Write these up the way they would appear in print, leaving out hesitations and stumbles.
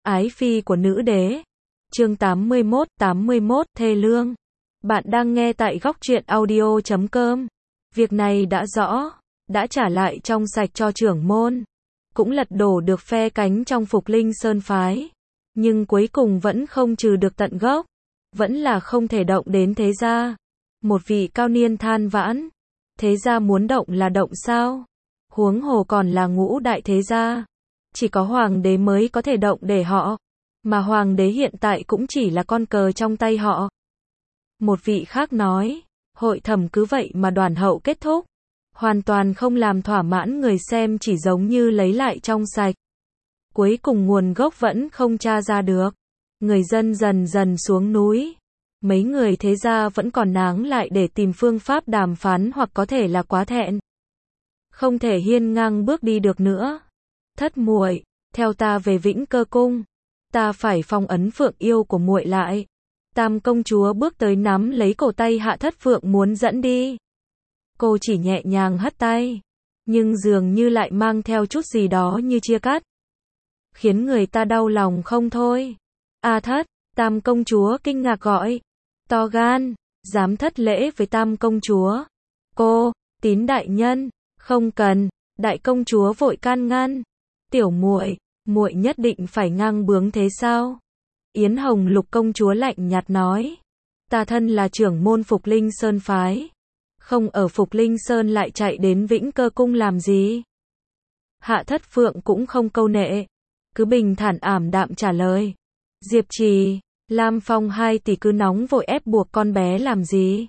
Ái phi của nữ đế. Chương 81, thê lương. Bạn đang nghe tại góc truyện audio.com. Việc này đã rõ, đã trả lại trong sạch cho trưởng môn, cũng lật đổ được phe cánh trong Phục Linh Sơn phái, nhưng cuối cùng vẫn không trừ được tận gốc, vẫn là không thể động đến thế gia. Một vị cao niên than vãn, thế gia muốn động là động sao? Huống hồ còn là ngũ đại thế gia, chỉ có hoàng đế mới có thể động để họ, mà hoàng đế hiện tại cũng chỉ là con cờ trong tay họ. Một vị khác nói, hội thẩm cứ vậy mà đoàn hậu kết thúc, hoàn toàn không làm thỏa mãn người xem, chỉ giống như lấy lại trong sạch. Cuối cùng nguồn gốc vẫn không tra ra được. Người dân dần dần xuống núi. Mấy người thế gia vẫn còn náng lại để tìm phương pháp đàm phán, hoặc có thể là quá thẹn, không thể hiên ngang bước đi được nữa. Thất muội, theo ta về Vĩnh Cơ cung. Ta phải phong ấn Phượng yêu của muội lại. Tam công chúa bước tới nắm lấy cổ tay Hạ Thất Phượng muốn dẫn đi. Cô chỉ nhẹ nhàng hất tay, nhưng dường như lại mang theo chút gì đó như chia cắt, khiến người ta đau lòng không thôi. A Thất, Tam công chúa kinh ngạc gọi. To gan, dám thất lễ với Tam công chúa. Cô, Tín đại nhân, không cần. Đại công chúa vội can ngăn. Tiểu muội, muội nhất định phải ngang bướng thế sao? Yến Hồng Lục công chúa lạnh nhạt nói. Ta thân là trưởng môn Phục Linh Sơn phái, không ở Phục Linh Sơn lại chạy đến Vĩnh Cơ cung làm gì? Hạ Thất Phượng cũng không câu nệ, cứ bình thản ảm đạm trả lời. Diệp Trì, Lam Phong hai tỷ cứ nóng vội ép buộc con bé làm gì?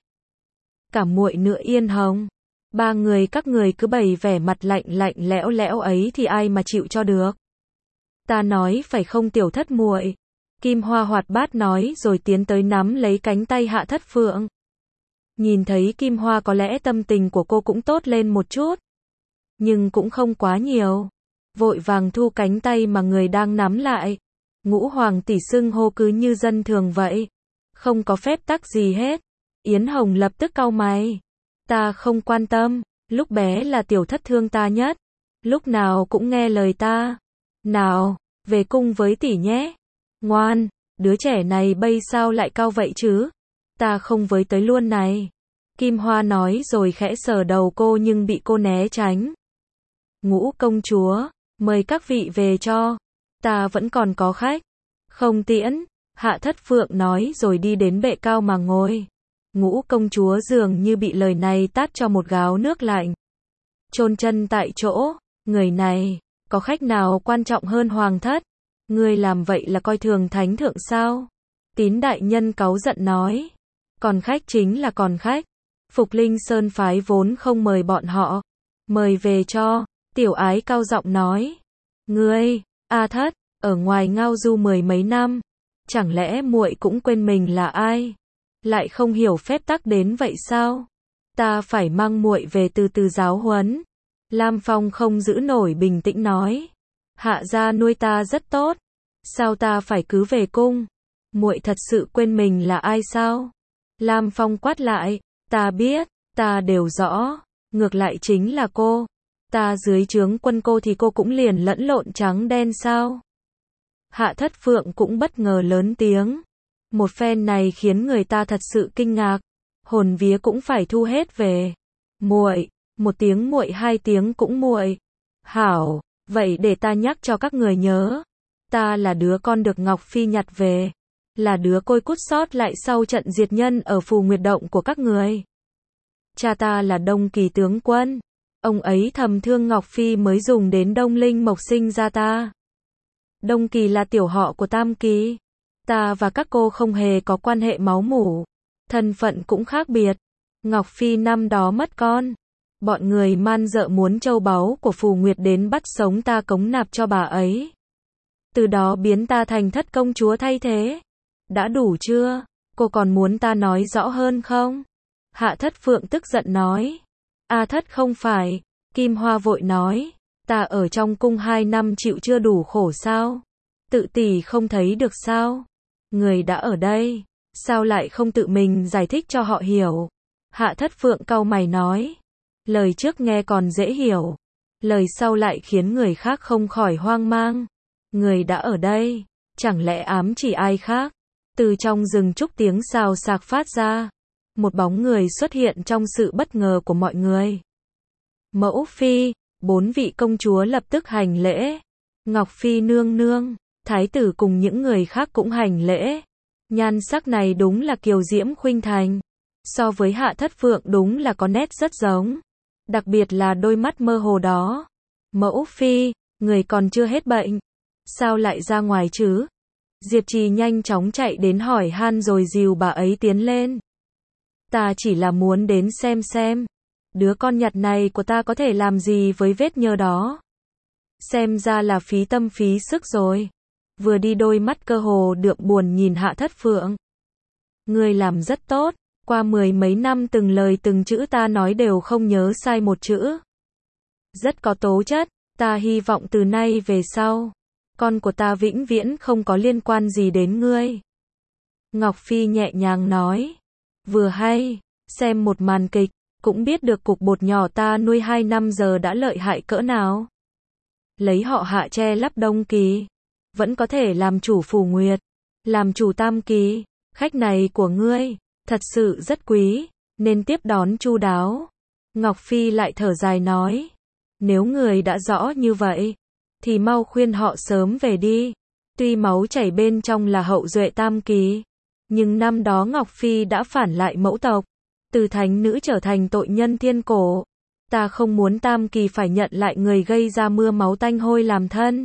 Cả muội nữa Yên Hồng, ba người các người cứ bày vẻ mặt lạnh lạnh lẽo lẽo ấy thì ai mà chịu cho được? Ta nói phải không tiểu thất muội? Kim Hoa hoạt bát nói rồi tiến tới nắm lấy cánh tay Hạ Thất Phượng. Nhìn thấy Kim Hoa có lẽ tâm tình của cô cũng tốt lên một chút, nhưng cũng không quá nhiều. Vội vàng thu cánh tay mà người đang nắm lại. Ngũ hoàng tỷ xưng hô cứ như dân thường vậy, không có phép tắc gì hết. Yến Hồng lập tức cau mày. Ta không quan tâm, lúc bé là tiểu thất thương ta nhất, lúc nào cũng nghe lời ta. Nào, về cung với tỷ nhé. Ngoan, đứa trẻ này bây sao lại cao vậy chứ? Ta không với tới luôn này. Kim Hoa nói rồi khẽ sờ đầu cô nhưng bị cô né tránh. Ngũ công chúa, mời các vị về cho. Ta vẫn còn có khách. Không tiễn. Hạ Thất Phượng nói rồi đi đến bệ cao mà ngồi. Ngũ công chúa dường như bị lời này tát cho một gáo nước lạnh. Chôn chân tại chỗ. Người này, có khách nào quan trọng hơn hoàng thất? Ngươi làm vậy là coi thường thánh thượng sao? Tín đại nhân cáu giận nói. Còn khách chính là còn khách. Phục Linh Sơn phái vốn không mời bọn họ. Mời về cho. Tiểu Ái cao giọng nói. Ngươi, A Thất, ở ngoài ngao du mười mấy năm, chẳng lẽ muội cũng quên mình là ai? Lại không hiểu phép tắc đến vậy sao? Ta phải mang muội về từ từ giáo huấn. Lam Phong không giữ nổi bình tĩnh nói. Hạ gia nuôi ta rất tốt, sao ta phải cứ về cung? Muội thật sự quên mình là ai sao? Lam Phong quát lại. Ta biết, ta đều rõ, ngược lại chính là cô. Ta dưới trướng quân cô thì cô cũng liền lẫn lộn trắng đen sao? Hạ Thất Phượng cũng bất ngờ lớn tiếng. Một phen này khiến người ta thật sự kinh ngạc, hồn vía cũng phải thu hết về. Muội, một tiếng muội, hai tiếng cũng muội. Hảo, vậy để ta nhắc cho các người nhớ. Ta là đứa con được Ngọc Phi nhặt về, là đứa côi cút sót lại sau trận diệt nhân ở Phù Nguyệt Động của các người. Cha ta là Đông Kỳ tướng quân, ông ấy thầm thương Ngọc Phi mới dùng đến Đông Linh Mộc sinh ra ta. Đông Kỳ là tiểu họ của Tam Kỳ. Ta và các cô không hề có quan hệ máu mủ, thân phận cũng khác biệt. Ngọc Phi năm đó mất con, bọn người man dợ muốn châu báu của Phù Nguyệt đến bắt sống ta cống nạp cho bà ấy, từ đó biến ta thành Thất công chúa thay thế. Đã đủ chưa? Cô còn muốn ta nói rõ hơn không? Hạ Thất Phượng tức giận nói. A Thất không phải. Kim Hoa vội nói. Ta ở trong cung 2 năm chịu chưa đủ khổ sao? Tự tỷ không thấy được sao? Người đã ở đây, sao lại không tự mình giải thích cho họ hiểu? Hạ Thất Phượng cau mày nói. Lời trước nghe còn dễ hiểu, lời sau lại khiến người khác không khỏi hoang mang. Người đã ở đây, Chẳng lẽ ám chỉ ai khác? Từ trong rừng trúc tiếng xào xạc phát ra. Một bóng người xuất hiện trong sự bất ngờ của mọi người. Mẫu phi, 4 vị công chúa lập tức hành lễ. Ngọc Phi nương nương, thái tử cùng những người khác cũng hành lễ. Nhan sắc này đúng là kiều diễm khuynh thành. So với Hạ Thất Phượng đúng là có nét rất giống. Đặc biệt là đôi mắt mơ hồ đó. Mẫu phi, người còn chưa hết bệnh. Sao lại ra ngoài chứ? Diệp Trì nhanh chóng chạy đến hỏi han rồi dìu bà ấy tiến lên. Ta chỉ là muốn đến xem. Đứa con nhặt này của ta có thể làm gì với vết nhơ đó. Xem ra là phí tâm phí sức rồi. Vừa đi đôi mắt cơ hồ đượm buồn nhìn Hạ Thất Phượng. Ngươi làm rất tốt. Qua 10 mấy năm từng lời từng chữ ta nói đều không nhớ sai một chữ. Rất có tố chất. Ta hy vọng từ nay về sau, con của ta vĩnh viễn không có liên quan gì đến ngươi. Ngọc Phi nhẹ nhàng nói. Vừa hay, xem một màn kịch, cũng biết được cục bột nhỏ ta nuôi 2 năm giờ đã lợi hại cỡ nào. Lấy họ Hạ che lắp Đông Kỳ, vẫn có thể làm chủ Phủ Nguyệt, làm chủ Tam Kỳ. Khách này của ngươi, thật sự rất quý, nên tiếp đón chu đáo. Ngọc Phi lại thở dài nói. Nếu người đã rõ như vậy, thì mau khuyên họ sớm về đi. Tuy máu chảy bên trong là hậu duệ Tam Kỳ, nhưng năm đó Ngọc Phi đã phản lại mẫu tộc, từ thánh nữ trở thành tội nhân thiên cổ. Ta không muốn Tam Kỳ phải nhận lại người gây ra mưa máu tanh hôi làm thân.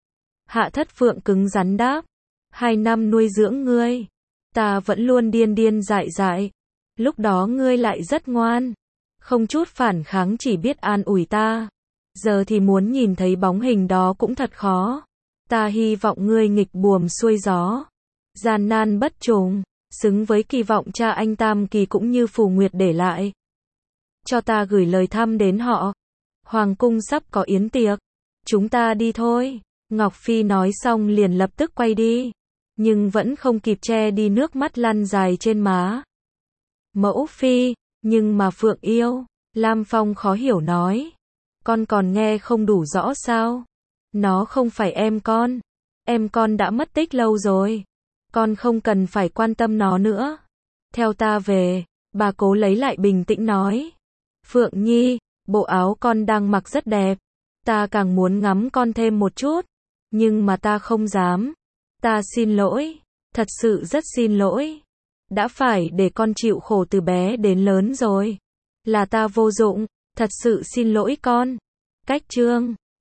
Hạ Thất Phượng cứng rắn đáp. 2 năm nuôi dưỡng ngươi, ta vẫn luôn điên điên dại dại. Lúc đó ngươi lại rất ngoan, không chút phản kháng, chỉ biết an ủi ta. Giờ thì muốn nhìn thấy bóng hình đó cũng thật khó. Ta hy vọng ngươi nghịch buồm xuôi gió, gian nan bất trùng, xứng với kỳ vọng cha anh Tam Kỳ cũng như Phù Nguyệt để lại. Cho ta gửi lời thăm đến họ. Hoàng cung sắp có yến tiệc, chúng ta đi thôi. Ngọc Phi nói xong liền lập tức quay đi, nhưng vẫn không kịp che đi nước mắt lăn dài trên má. Mẫu phi, nhưng mà Phượng yêu. Lam Phong khó hiểu nói. Con còn nghe không đủ rõ sao? Nó không phải em con đã mất tích lâu rồi. Con không cần phải quan tâm nó nữa. Theo ta về, bà cố lấy lại bình tĩnh nói. Phượng Nhi, bộ áo con đang mặc rất đẹp. Ta càng muốn ngắm con thêm một chút, nhưng mà ta không dám. Ta xin lỗi, thật sự rất xin lỗi. Đã phải để con chịu khổ từ bé đến lớn rồi. Là ta vô dụng, thật sự xin lỗi con. Cách chương